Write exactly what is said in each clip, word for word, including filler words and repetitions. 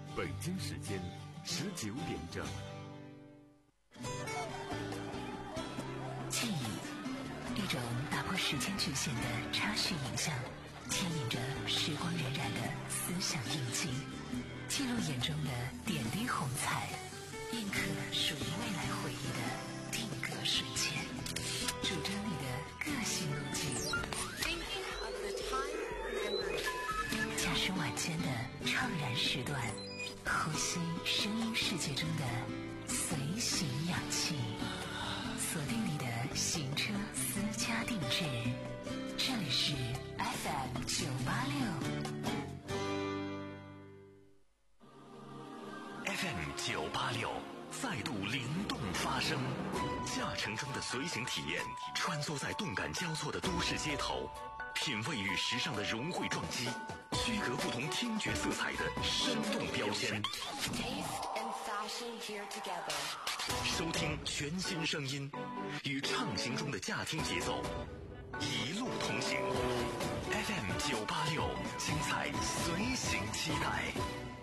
北京时间十九点整。 记忆，一种打破时间局限的插叙影像，牵引着时光荏苒的思想印记，记录眼中的点滴红彩，印刻属于未来回忆的定格瞬间，主张你的个性路径。驾驶晚间的怅然时段，呼吸声音世界中的随行氧气，锁定你的行车私家定制。这里是 F M 九八六 F M 九八六再度灵动发声，驾乘中的随行体验，穿梭在动感交错的都市街头，品味与时尚的融汇撞击，区隔不同听觉色彩的生动标签。收听全新声音，与畅行中的驾听节奏，一路同行。F M 九八六，精彩随行期待。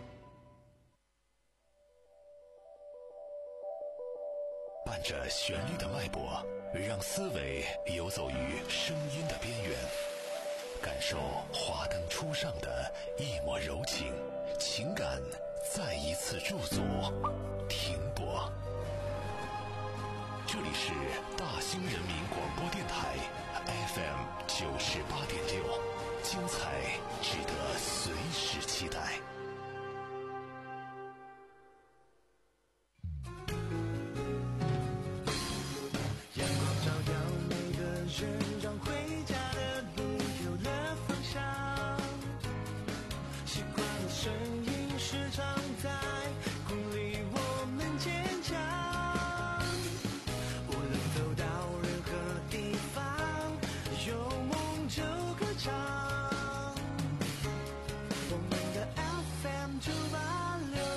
伴着旋律的脉搏，让思维游走于声音的边缘，感受华灯初上的一抹柔情，情感再一次驻足停泊。这里是大兴人民广播电台 F M 九十八点六，精彩值得随时期待。 让回家的路有了方向，习惯的声音时常在鼓励我们坚强，无论走到任何地方，有梦就歌唱，我们的 F M 九八六。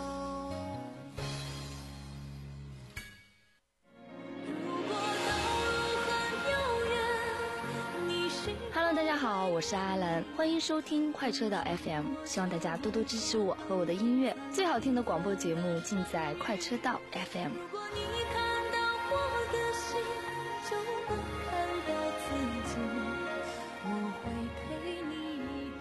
Hello， 大家好，我是阿兰，欢迎收听快车道 F M， 希望大家多多支持我和我的音乐，最好听的广播节目尽在快车道 F M。 如果你看到我的心，就能看到自己，我会陪你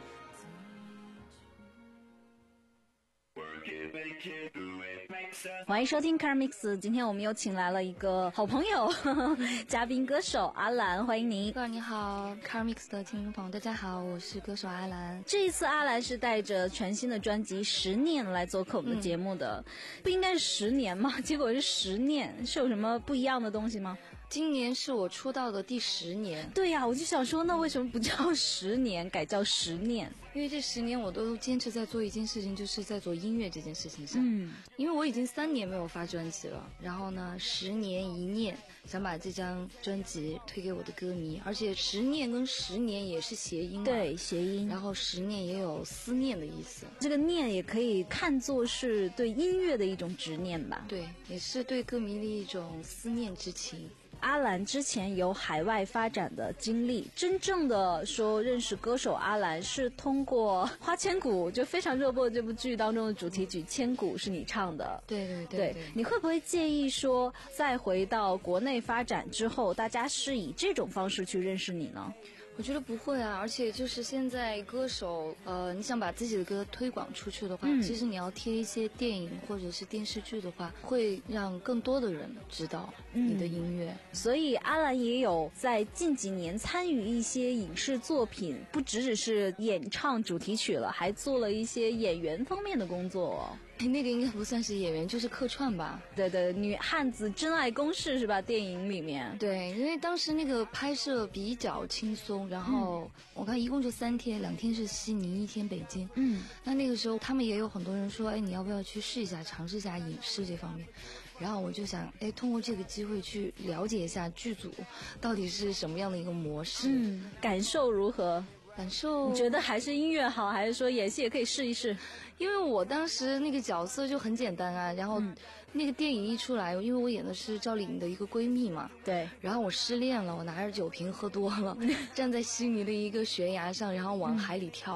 欢迎收听 Car Mix， 今天我们又请来了一个好朋友呵呵嘉宾歌手阿兰，欢迎您。 哥你好 Car Mix 的听众朋友大家好，我是歌手阿兰。 这一次阿兰是带着全新的专辑十年来做客我们的节目的、嗯、不应该是十年吗？结果是十年，是有什么不一样的东西吗？ 今年是我出道的第十年。 对呀、啊，我就想说那为什么不叫十年改叫十年？ 因为这十年我都坚持在做一件事情，就是在做音乐这件事情上。 嗯， 因为我已经三年没有发专辑了，然后呢十年一念，想把这张专辑推给我的歌迷，而且十念跟十年也是谐音嘛， 对，谐音， 然后十念也有思念的意思， 这个念也可以看作是对音乐的一种执念吧。 对，也是对歌迷的一种思念之情。 阿兰之前有海外发展的经历，真正的说认识歌手阿兰是通过《花千骨》，就非常热播的这部剧当中的主题曲《千古》是你唱的。 对对 对, 对, 对你会不会介意说再回到国内发展之后，大家是以这种方式去认识你呢？ 我觉得不会啊，而且就是现在歌手，呃，你想把自己的歌推广出去的话、嗯、其实你要贴一些电影或者是电视剧的话，会让更多的人知道你的音乐、 嗯、所以阿兰也有在近几年参与一些影视作品，不只只是演唱主题曲了，还做了一些演员方面的工作哦。 那个应该不算是演员，就是客串吧。 对对，女汉子真爱公式是吧？电影里面。 对，因为当时那个拍摄比较轻松，然后我看一共就三天，两天是悉尼，一天北京。 嗯， 那那个时候他们也有很多人说，哎，你要不要去试一下，尝试一下影视这方面？然后我就想，哎，通过这个机会去了解一下剧组到底是什么样的一个模式。 嗯，感受如何？ 感受， 你觉得还是音乐好，还是说演戏也可以试一试？ 因为我当时那个角色就很简单啊，然后那个电影一出来，因为我演的是赵丽颖的一个闺蜜嘛， 对， 然后我失恋了，我拿着酒瓶喝多了，站在悉尼的一个悬崖上，然后往海里跳。嗯，然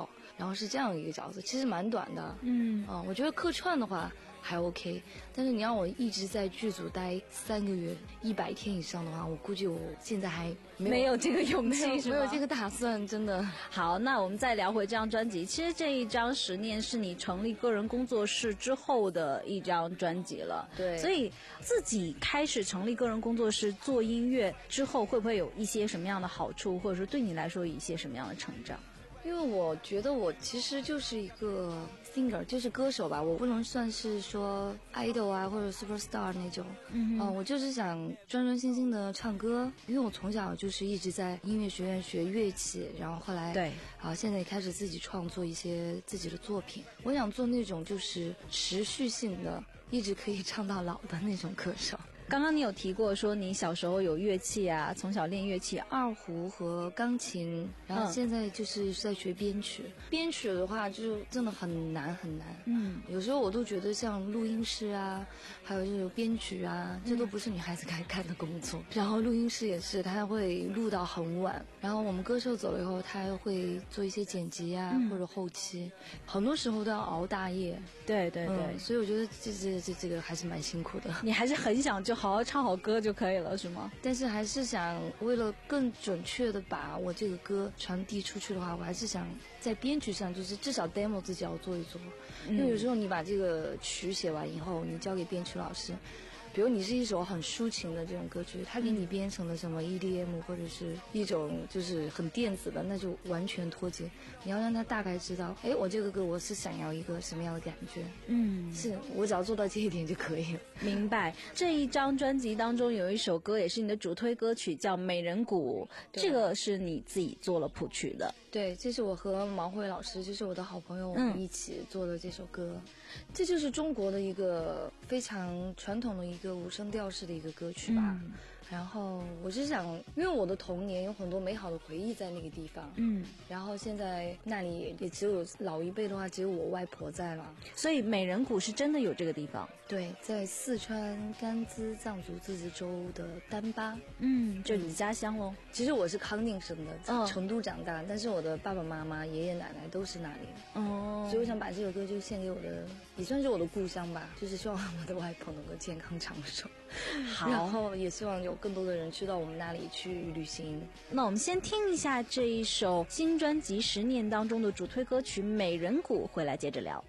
然后是这样一个角色，其实蛮短的。 嗯啊、我觉得客串的话还 OK， 但是你让我一直在剧组待三个月、一百天以上的话，我估计我现在还没有没有这个勇没有气，是吗没有这个打算，真的。 好，那我们再聊回这张专辑。其实这一张《十年》是你成立个人工作室之后的一张专辑了。 对， 所以自己开始成立个人工作室做音乐之后，会不会有一些什么样的好处，或者说对你来说有一些什么样的成长？ 因为我觉得我其实就是一个 singer， 就是歌手吧，我不能算是说 idol 啊或者 superstar 那种。嗯、呃，我就是想专专心心的唱歌，因为我从小就是一直在音乐学院学乐器，然后后来对， 啊现在也开始自己创作一些自己的作品。我想做那种就是持续性的，一直可以唱到老的那种歌手。 刚刚你有提过说你小时候有乐器啊，从小练乐器， 二胡和钢琴，然后现在就是在学编曲。嗯、编曲的话，就真的很难很难。嗯，有时候我都觉得像录音师啊，还有这种编曲啊，这都不是女孩子该干的工作。然后录音师也是，他会录到很晚。然后我们歌手走了以后，他还会做一些剪辑啊，嗯、或者后期，很多时候都要熬大夜。 对对对， 嗯、所以我觉得这这这这个还是蛮辛苦的。 你还是很想就好好唱好歌就可以了，是吗？ 但是还是想为了更准确的把我这个歌传递出去的话，我还是想在编曲上就是至少 demo 自己要做一做。嗯、因为有时候你把这个曲写完以后，你交给编曲老师，比如你是一首很抒情的这种歌曲，他给你编成了什么 E D M 或者是一种就是很电子的，那就完全脱节。你要让他大概知道，哎，我这个歌我是想要一个什么样的感觉。嗯，是我只要做到这一点就可以了。 明白。这一张专辑当中有一首歌也是你的主推歌曲，叫《美人谷》，这个是你自己做了谱曲的。 对，这是我和毛慧老师，就是我的好朋友，我们一起做的这首歌。嗯、这就是中国的一个非常传统的一个五声调式的一个歌曲吧。嗯、然后我是想，因为我的童年有很多美好的回忆在那个地方。嗯。然后现在那里也只有老一辈的话，只有我外婆在了。 所以美人谷是真的有这个地方。 对，在四川甘孜藏族自治州的丹巴。 嗯，就是你家乡喽。 其实我是康定生的，哦、成都长大，但是我的爸爸妈妈、爷爷奶奶都是那里的。哦。所以我想把这首歌就献给我的，也算是我的故乡吧。就是希望我的外婆能够健康长寿。好。然后也希望有更多的人去到我们那里去旅行。 那我们先听一下这一首新专辑《十年》当中的主推歌曲《美人谷》，回来接着聊。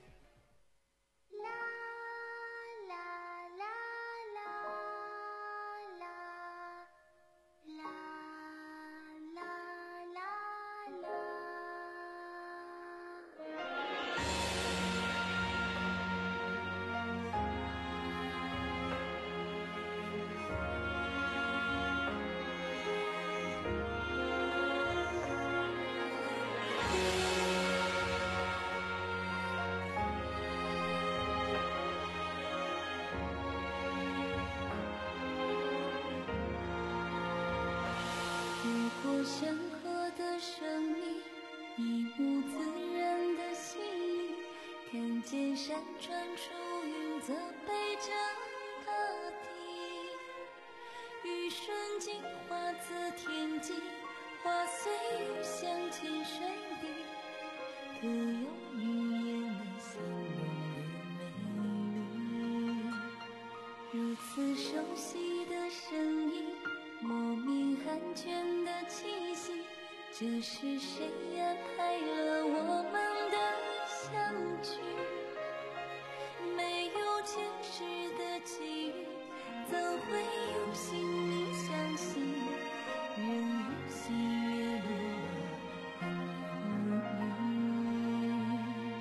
山河的声音，一目自然的细腻，看见山川出云，则背着大地。雨瞬间化自天际，花随雨向浅水滴，可用语言来形容的美丽。如此熟悉的声音，莫名寒倦的气息，这是谁安排了我们的相聚？没有前世的际遇，怎会有心灵相惜？人如戏，月落如雨。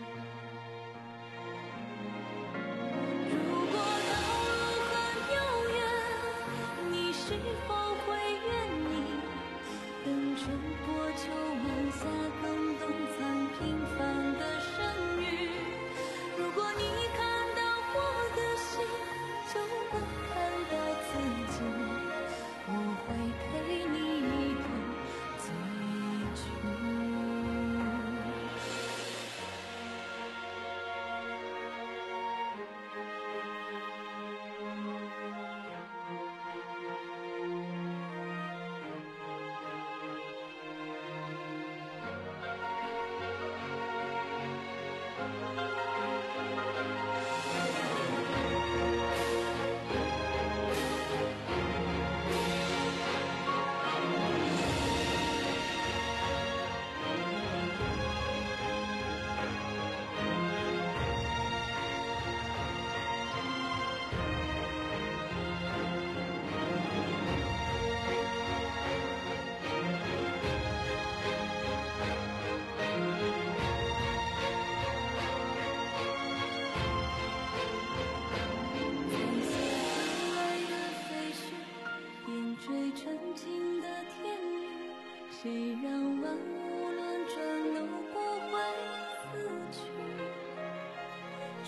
如果道路很遥远，你是否会愿意等春波秋晚夏更冬藏平凡的生育？如果你看到我的心，就能看到自己。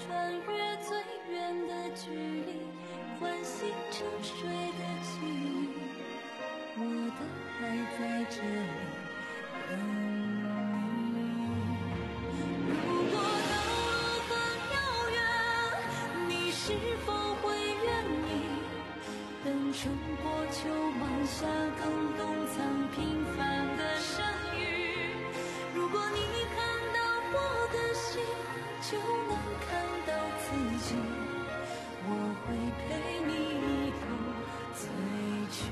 穿越最远的距离，唤醒沉睡的记忆，我的爱在这里等你。如果道路很遥远，你是否会愿意等春过秋芒下更冬藏平凡的生育？如果你看到我的心，就能看到自己，我会陪你一同醉去。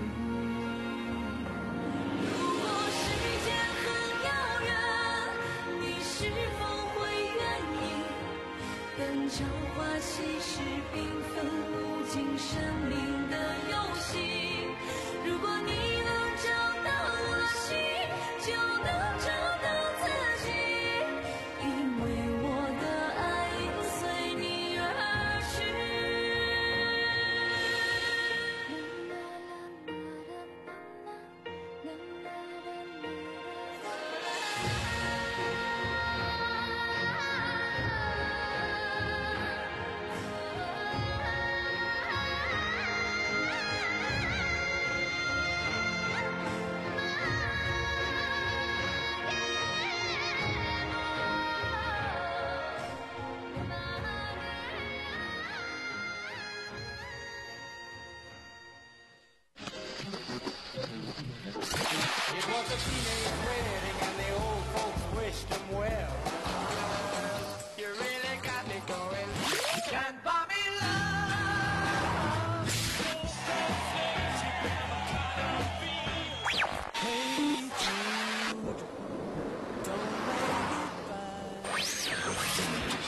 如果时间很遥远，你是否会愿意等朝花夕拾缤纷无尽生命的游戏？如果你能找到我心，就能找到自己，因为我的爱已随你而去。 It was a teenage wedding and the old folks wished him well. You really got me going. Can't buy me love. Hey Jude, don't make it bad.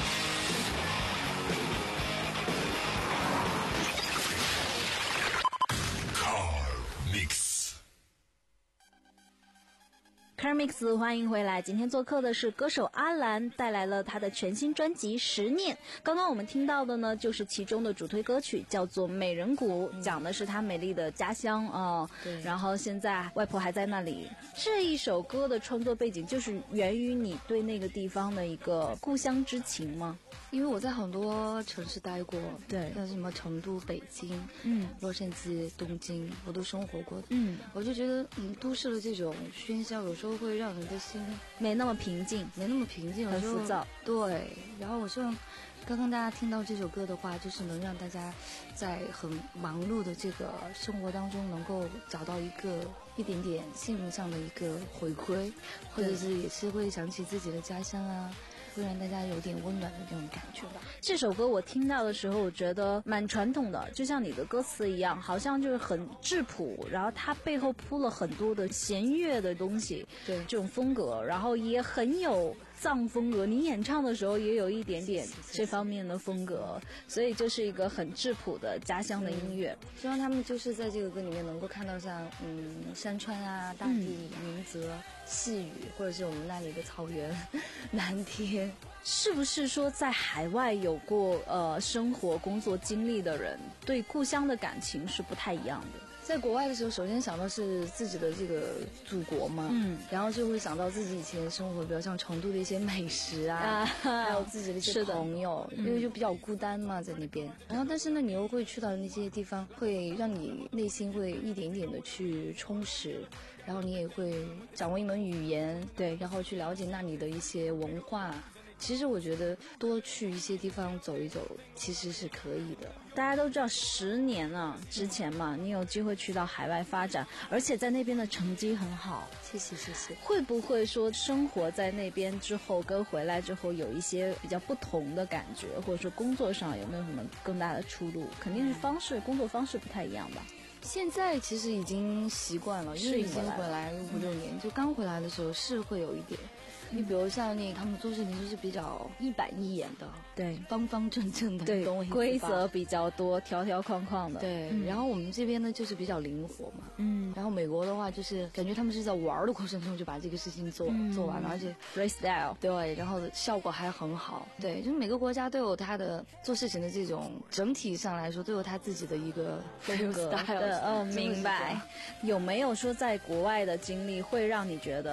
Carmix 欢迎回来，今天做客的是歌手阿兰，带来了他的全新专辑《十念》。刚刚我们听到的呢，就是其中的主推歌曲，叫做《美人谷》，嗯、讲的是他美丽的家乡啊、呃。对。然后现在外婆还在那里。这一首歌的创作背景就是源于你对那个地方的一个故乡之情吗？ 因为我在很多城市待过， 对， 像什么成都、北京、 嗯、 洛杉矶、东京，我都生活过。 嗯， 我就觉得，嗯，都市的这种喧嚣，有时候会让人的心没那么平静， 没那么平静， 很浮躁。 对，然后我希望刚刚大家听到这首歌的话，就是能让大家在很忙碌的这个生活当中，能够找到一个一点点心灵上的一个回归，或者是也是会想起自己的家乡啊。会让大家有点温暖的这种感觉吧。 这首歌我听到的时候，我觉得蛮传统的，就像你的歌词一样，好像就是很质朴，然后它背后铺了很多的弦乐的东西， 对这种风格，然后也很有藏风格。你演唱的时候也有一点点这方面的风格，所以就是一个很质朴的家乡的音乐。 嗯、希望他们就是在这个歌里面能够看到像嗯山川啊、大地、明泽、细雨，或者是我们那里的草原、蓝天。 是不是说在海外有过呃生活工作经历的人，对故乡的感情是不太一样的？ 在国外的时候，首先想到是自己的这个祖国嘛，嗯，然后就会想到自己以前生活，比如像成都的一些美食啊，啊还有自己的一些朋友，因为就比较孤单嘛，在那边。然后，但是呢，你又会去到那些地方，会让你内心会一点点的去充实，然后你也会掌握一门语言， 对， 然后去了解那里的一些文化。其实我觉得多去一些地方走一走，其实是可以的。 大家都知道，十年啊之前嘛，你有机会去到海外发展，而且在那边的成绩很好。 谢谢谢谢。 会不会说生活在那边之后跟回来之后有一些比较不同的感觉，或者说工作上有没有什么更大的出入？肯定是方式，工作方式不太一样吧。 现在其实已经习惯了，因为已经回来五六年，就刚回来的时候是会有一点。你比如像那他们做事情就是比较一板一眼的， 对， 方方正正的， 对，规则比较多，条条框框的， 对、嗯。然后我们这边呢就是比较灵活嘛，嗯。然后美国的话就是感觉他们是在玩的过程中就把这个事情做、嗯、做完了，而且 freestyle， 对，然后效果还很好，对，就是每个国家都有它的做事情的这种整体上来说都有它自己的一个风格的，哦，明白。有没有说在国外的经历会让你觉得，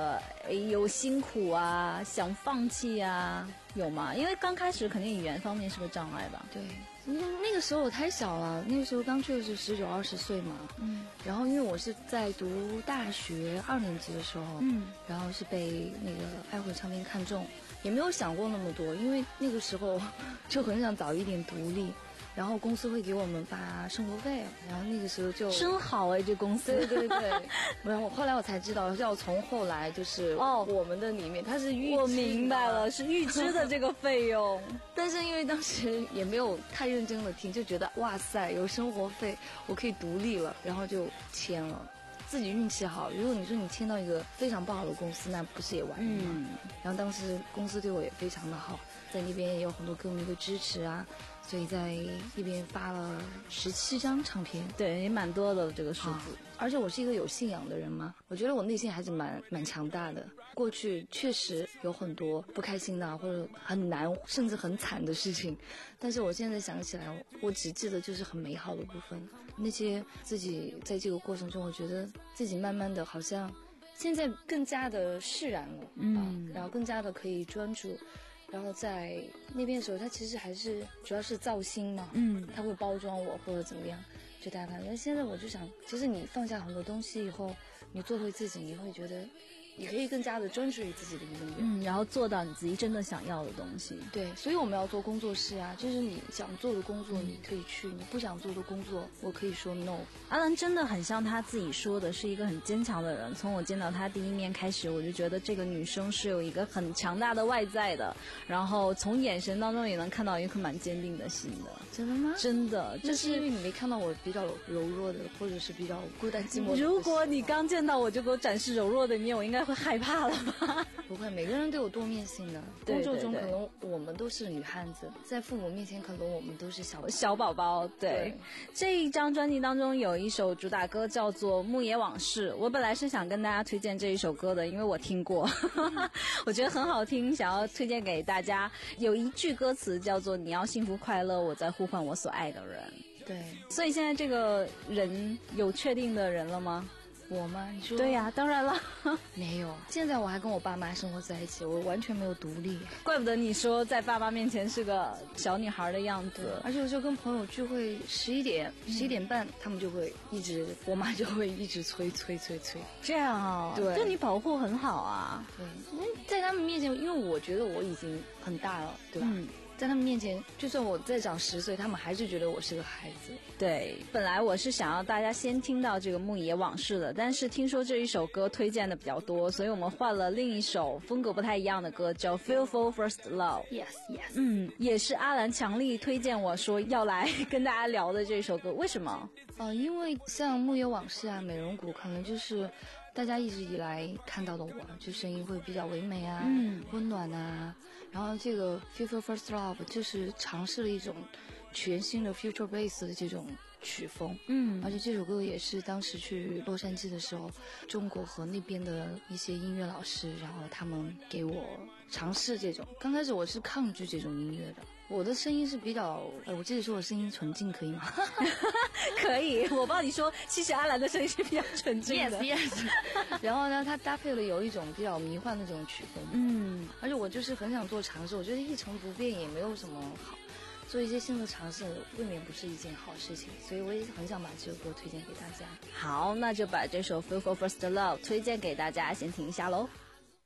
有辛苦啊，想放弃啊，有吗？因为刚开始肯定语言方面是个障碍吧。 对，那个时候我太小了，那个时候刚去的是十九二十岁嘛。嗯。然后因为我是在读大学二年级的时候，嗯，然后是被那个爱回唱片看中，也没有想过那么多，因为那个时候就很想早一点独立。然后公司会给我们发生活费，然后那个时候就真好哎，这公司。 对对对，然后后来我才知道，要从后来就是哦，我们的里面它是预支， 我明白了，是预支的这个费用。 但是因为当时也没有太认真的听，就觉得哇塞，有生活费，我可以独立了，然后就签了。自己运气好，如果你说你签到一个非常不好的公司，那不是也完了吗？嗯、然后当时公司对我也非常的好，在那边也有很多歌迷的支持啊，所以在那边发了十七张唱片， 对，也蛮多的这个数字。 而且我是一个有信仰的人嘛，我觉得我内心还是蛮蛮强大的。过去确实有很多不开心的或者很难甚至很惨的事情，但是我现在想起来，我只记得就是很美好的部分。那些自己在这个过程中，我觉得自己慢慢的好像现在更加的释然了，嗯、啊，然后更加的可以专注。然后在那边的时候，他其实还是主要是造星嘛，嗯，他会包装我或者怎么样，就大家看。但现在我就想，其实你放下很多东西以后，你做回自己，你会觉得你可以更加的专注于自己的音乐， 嗯，然后做到你自己真的想要的东西。 对，所以我们要做工作室啊，就是你想做的工作你可以去，你不想做的工作我可以说 no。 阿兰真的很像他自己说的，是一个很坚强的人。从我见到他第一面开始，我就觉得这个女生是有一个很强大的外在的，然后从眼神当中也能看到一颗蛮坚定的心的。 真的吗？ 真的， 就是因为你没看到我比较柔弱的，或者是比较孤单寂寞的。 如果你刚见到我就给我展示柔弱的一面，我应该会害怕了吧？ 不会，每个人都有多面性的。 对对对， 工作中可能我们都是女汉子，在父母面前可能我们都是小小宝宝。 对, 对，这一张专辑当中有一首主打歌叫做《牧野往事》，我本来是想跟大家推荐这一首歌的，因为我听过我觉得很好听，想要推荐给大家。有一句歌词叫做你要幸福快乐，我在呼唤我所爱的人。 对， 所以现在这个人有确定的人了吗？ 我吗？你说？ 对呀、啊，当然了没有，现在我还跟我爸妈生活在一起，我完全没有独立。 怪不得你说在爸妈面前是个小女孩的样子。 而且我就跟朋友聚会，十一点十一点半他们就会一直，我妈就会一直催催催催。 这样啊、哦？ 对， 对你保护很好啊。 对，在他们面前，因为我觉得我已经很大了，对吧？嗯，在他们面前，就算我再长十岁，他们还是觉得我是个孩子。 对，本来我是想要大家先听到这个牧野往事的，但是听说这一首歌推荐的比较多，所以我们换了另一首风格不太一样的歌，叫 Feel for First Love。 Yes yes。 嗯，也是阿兰强力推荐我说要来跟大家聊的这首歌。为什么？ 呃，因为像牧野往事啊、美人谷，可能就是大家一直以来看到的我，就声音会比较唯美啊，嗯，温暖啊。然后这个 Feel for First Love 就是尝试了一种全新的 future bass 的这种曲风，嗯，而且这首歌也是当时去洛杉矶的时候，中国和那边的一些音乐老师，然后他们给我尝试这种。刚开始我是抗拒这种音乐的，我的声音是比较，呃，我这里说我声音纯净可以吗？ 可以，我帮你说，其实阿兰的声音是比较纯净的。 Yes yes。然后呢，它搭配了有一种比较迷幻的这种曲风，嗯，而且我就是很想做尝试，我觉得一成不变也没有什么好。做一些新的尝试未免不是一件好事情，所以我也很想把这首歌推荐给大家。 好，那就把这首 Feel for First Love 推荐给大家，先听一下喽。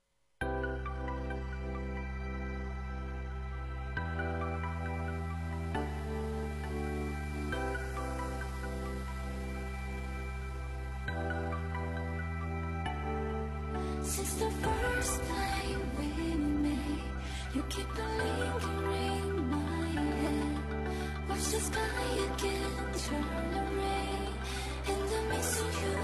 Since the first time we met, you keep on lingering my head. Watch the sky again turn to rain in the midst of you.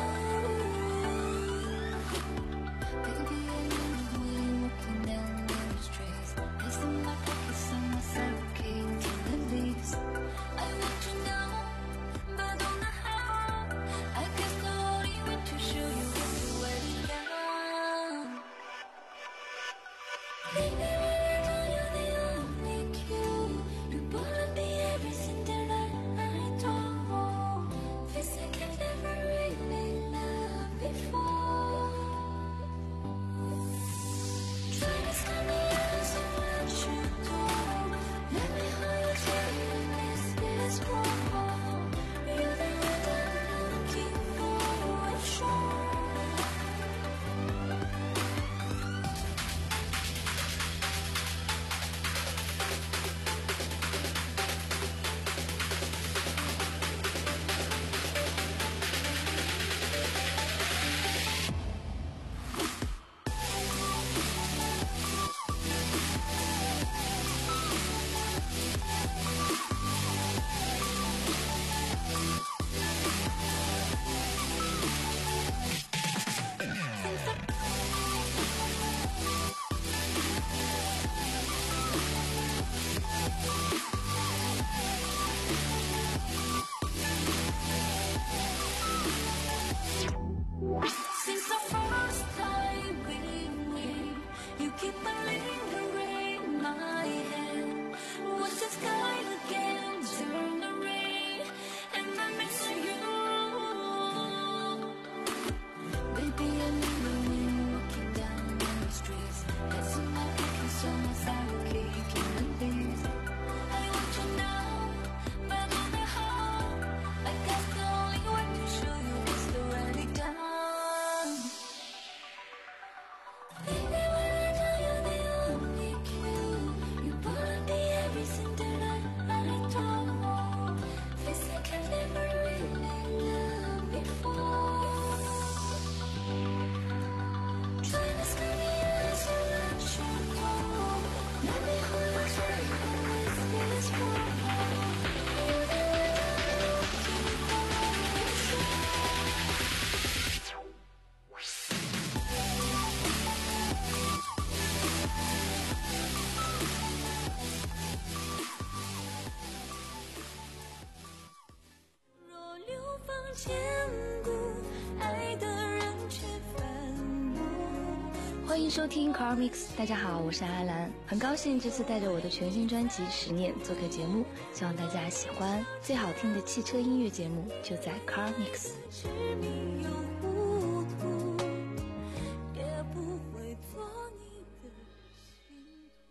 Baby, I love when you're walking down the streets. Next to my pockets, I'm suffocating to the leaves. I want to know, but don't know how. I guess the only way to show you is where you are. Baby, when I know you're the only cue, you wanna be everything that I, I don't. 坚固，爱的人却反目。 欢迎收听 Car Mix， 大家好，我是阿兰，很高兴这次带着我的全新专辑《十年》做客节目，希望大家喜欢。最好听的汽车音乐节目就在 Car Mix。 痴迷又糊涂，也不会做你的心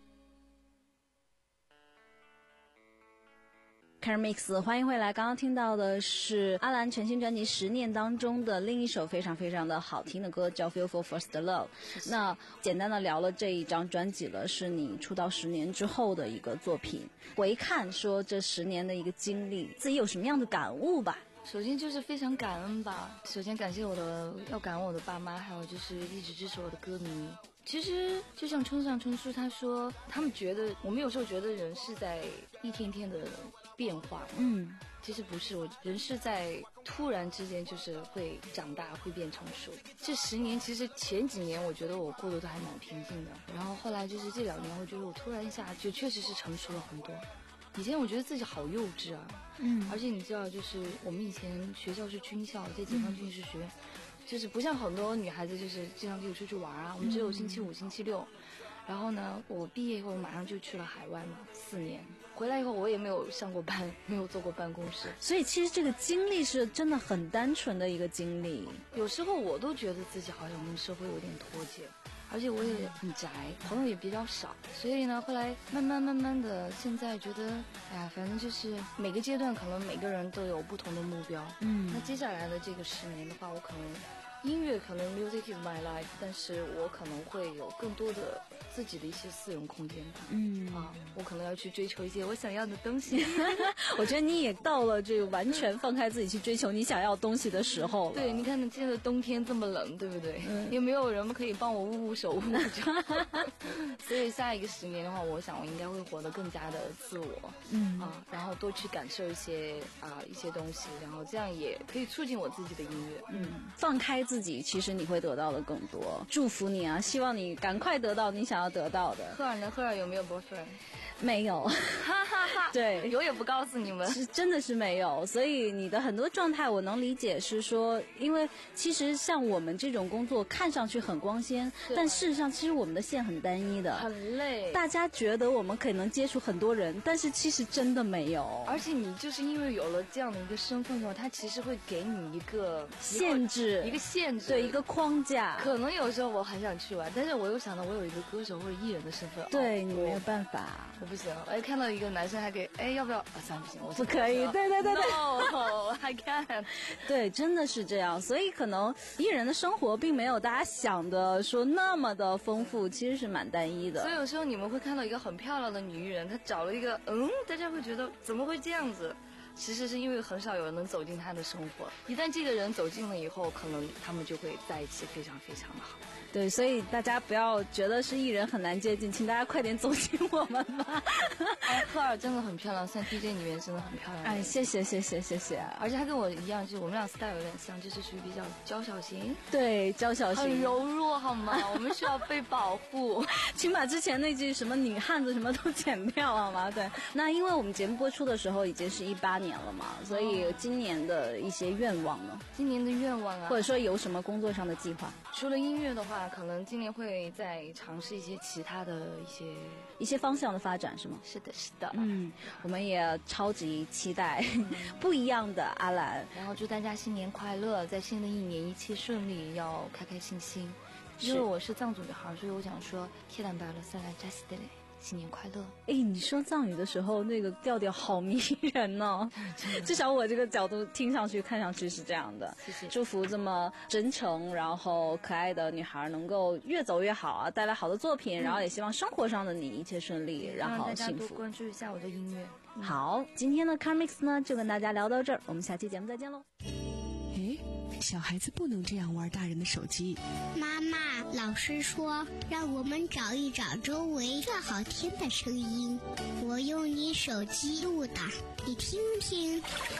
徒。Car Mix， 欢迎回来。刚刚听到的是阿兰全新专辑《十年》当中的另一首非常非常的好听的歌，叫《Feel for First Love》。那简单的聊了这一张专辑了，是你出道十年之后的一个作品。回看说这十年的一个经历，自己有什么样的感悟吧？ 首先就是非常感恩吧，首先感谢我的，要感恩我的爸妈，还有就是一直支持我的歌迷。其实就像村上春树他说，他们觉得我们有时候觉得人是在一天天的变化， 嗯， 其实不是，我人是在突然之间就是会长大，会变成熟。这十年其实前几年我觉得我过得都还蛮平静的，然后后来就是这两年我觉得我突然一下就确实是成熟了很多。以前我觉得自己好幼稚啊， 嗯， 而且你知道，就是我们以前学校是军校，在解放军事学院，就是不像很多女孩子就是经常可以出去玩啊，我们只有星期五、星期六。然后呢，我毕业以后马上就去了海外嘛，四年。回来以后我也没有上过班，没有坐过办公室。 所以其实这个经历是真的很单纯的一个经历。 有时候我都觉得自己好像跟社会有点脱节。而且我也很宅，朋友也比较少，所以呢，后来慢慢慢慢的，现在觉得，哎呀，反正就是每个阶段可能每个人都有不同的目标。嗯，那接下来的这个十年的话，我可能音乐可能 music is my life， 但是我可能会有更多的自己的一些私人空间吧。嗯啊，我可能要去追求一些我想要的东西。 我觉得你也到了这个完全放开自己去追求你想要东西的时候了。 对，你看现在冬天这么冷，对不对？嗯，也没有人可以帮我捂捂手捂捂脚。所以下一个十年的话，我想我应该会活得更加的自我。嗯啊，然后多去感受一些啊一些东西，然后这样也可以促进我自己的音乐。 嗯，放开自己，其实你会得到的更多。祝福你啊，希望你赶快得到你想要得到的。 赫尔呢？赫尔有没有 boyfriend？ 没有， 哈哈哈。 对， 有也不告诉你们， 是真的是没有。所以你的很多状态我能理解，是说，因为其实像我们这种工作看上去很光鲜，但事实上其实我们的线很单一的， 很累。 大家觉得我们可能接触很多人，但是其实真的没有。 而且你就是因为有了这样的一个身份的话，它其实会给你一个限制， 一个限制， 对，一个框架。 可能有时候我很想去玩，但是我又想到我有一个歌手或者艺人的身份， 对、 哦、 你没有办法。 我不行，哎，看到一个男生还给，哎，要不要？啊，算了，不行，我不可以。对对对对 ，No， I can't。 对，真的是这样。所以可能艺人的生活并没有大家想的说那么的丰富，其实是蛮单一的。 所以有时候你们会看到一个很漂亮的女艺人，她找了一个，嗯，大家会觉得怎么会这样子？其实是因为很少有人能走进她的生活，一旦这个人走进了以后，可能他们就会在一起，非常非常的好。 对，所以大家不要觉得是艺人很难接近，请大家快点走进我们吧。 哎，赫尔真的很漂亮，像 D J 里面真的很漂亮。 哎，谢谢谢谢谢谢。 而且她跟我一样，就是我们俩 style 有点像，就是属于比较娇小型。 对，娇小型， 很柔弱好吗？我们需要被保护。 请把之前那句什么女汉子什么都剪掉好吗？对，那因为我们节目播出的时候已经是一八年了嘛，所以今年的一些愿望呢？ 今年的愿望啊， 或者说有什么工作上的计划？ 除了音乐的话，可能今年会再尝试一些其他的一些一些方向的发展，是吗？ 是的，是的。 嗯，我们也超级期待、嗯、不一样的阿兰。 然后祝大家新年快乐，在新的一年一切顺利，要开开心心。因为我是藏族女孩，所以我想说天蓝白了萨拉扎西德雷，新年快乐。 哎，你说藏语的时候那个调调好迷人呢、哦，至少我这个角度听上去看上去是这样的。 谢谢。 祝福这么真诚然后可爱的女孩能够越走越好啊，带来好的作品、嗯、然后也希望生活上的你一切顺利、嗯、然后幸福。 让大家多关注一下我的音乐、 嗯、好，今天的 Car Mix 呢就跟大家聊到这儿，我们下期节目再见喽。 诶，小孩子不能这样玩大人的手机。 妈妈，老师说让我们找一找周围最好听的声音，我用你手机录的，你听听。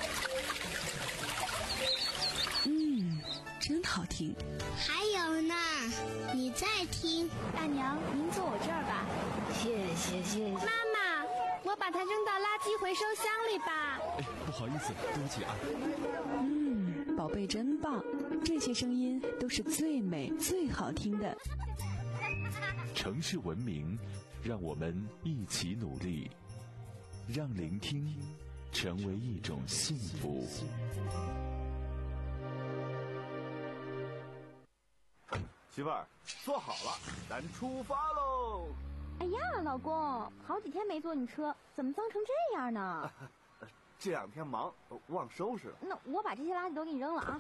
嗯，真好听。 还有呢，你再听。 大娘，您坐我这儿吧。 谢谢谢谢。 妈妈，我把它扔到垃圾回收箱里吧。 哎，不好意思，对不起啊。 嗯，宝宝贝真棒，这些声音都是最美最好听的。 城市文明，让我们一起努力，让聆听成为一种幸福。 媳妇儿，坐好了，咱出发喽！ 哎呀，老公，好几天没坐你车，怎么脏成这样呢？ 这两天忙，忘收拾了。 那我把这些垃圾都给你扔了啊！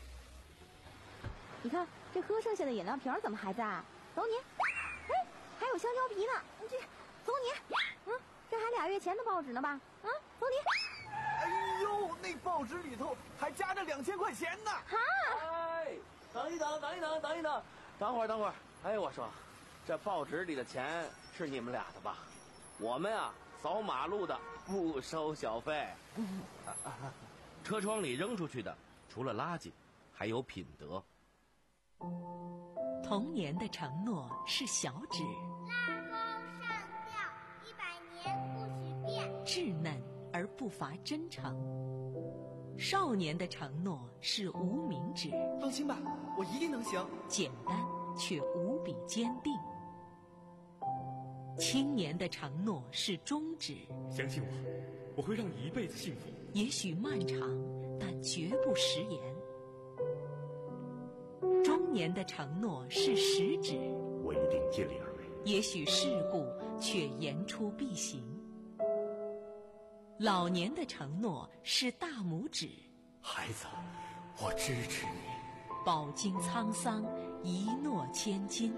你看这喝剩下的饮料瓶怎么还在？走你！哎，还有香蕉皮呢，这走你！嗯，这还俩月前的报纸呢吧？啊，走你！ 哎呦，那报纸里头还夹着两千块钱呢！ 哈！ 哎，等一等，等一等，等一等，等会儿，等会儿。哎，我说，这报纸里的钱是你们俩的吧？我们啊，扫马路的不收小费。 车窗里扔出去的，除了垃圾，还有品德。 童年的承诺是小指， 拉钩上吊，一百年不许变。 稚嫩而不乏真诚。少年的承诺是无名指， 放心吧，我一定能行。 简单却无比坚定。青年的承诺是中指， 相信我，我会让你一辈子幸福。 也许漫长，但绝不食言。中年的承诺是食指， 我一定尽力而为。 也许世故，却言出必行。老年的承诺是大拇指， 孩子，我支持你。 饱经沧桑，一诺千金。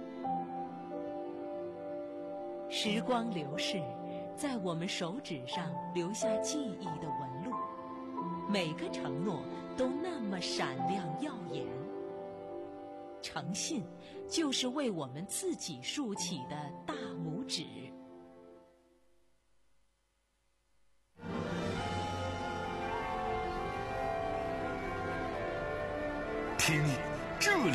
时光流逝，在我们手指上留下记忆的纹路，每个承诺都那么闪亮耀眼。诚信就是为我们自己竖起的大拇指。 听这里。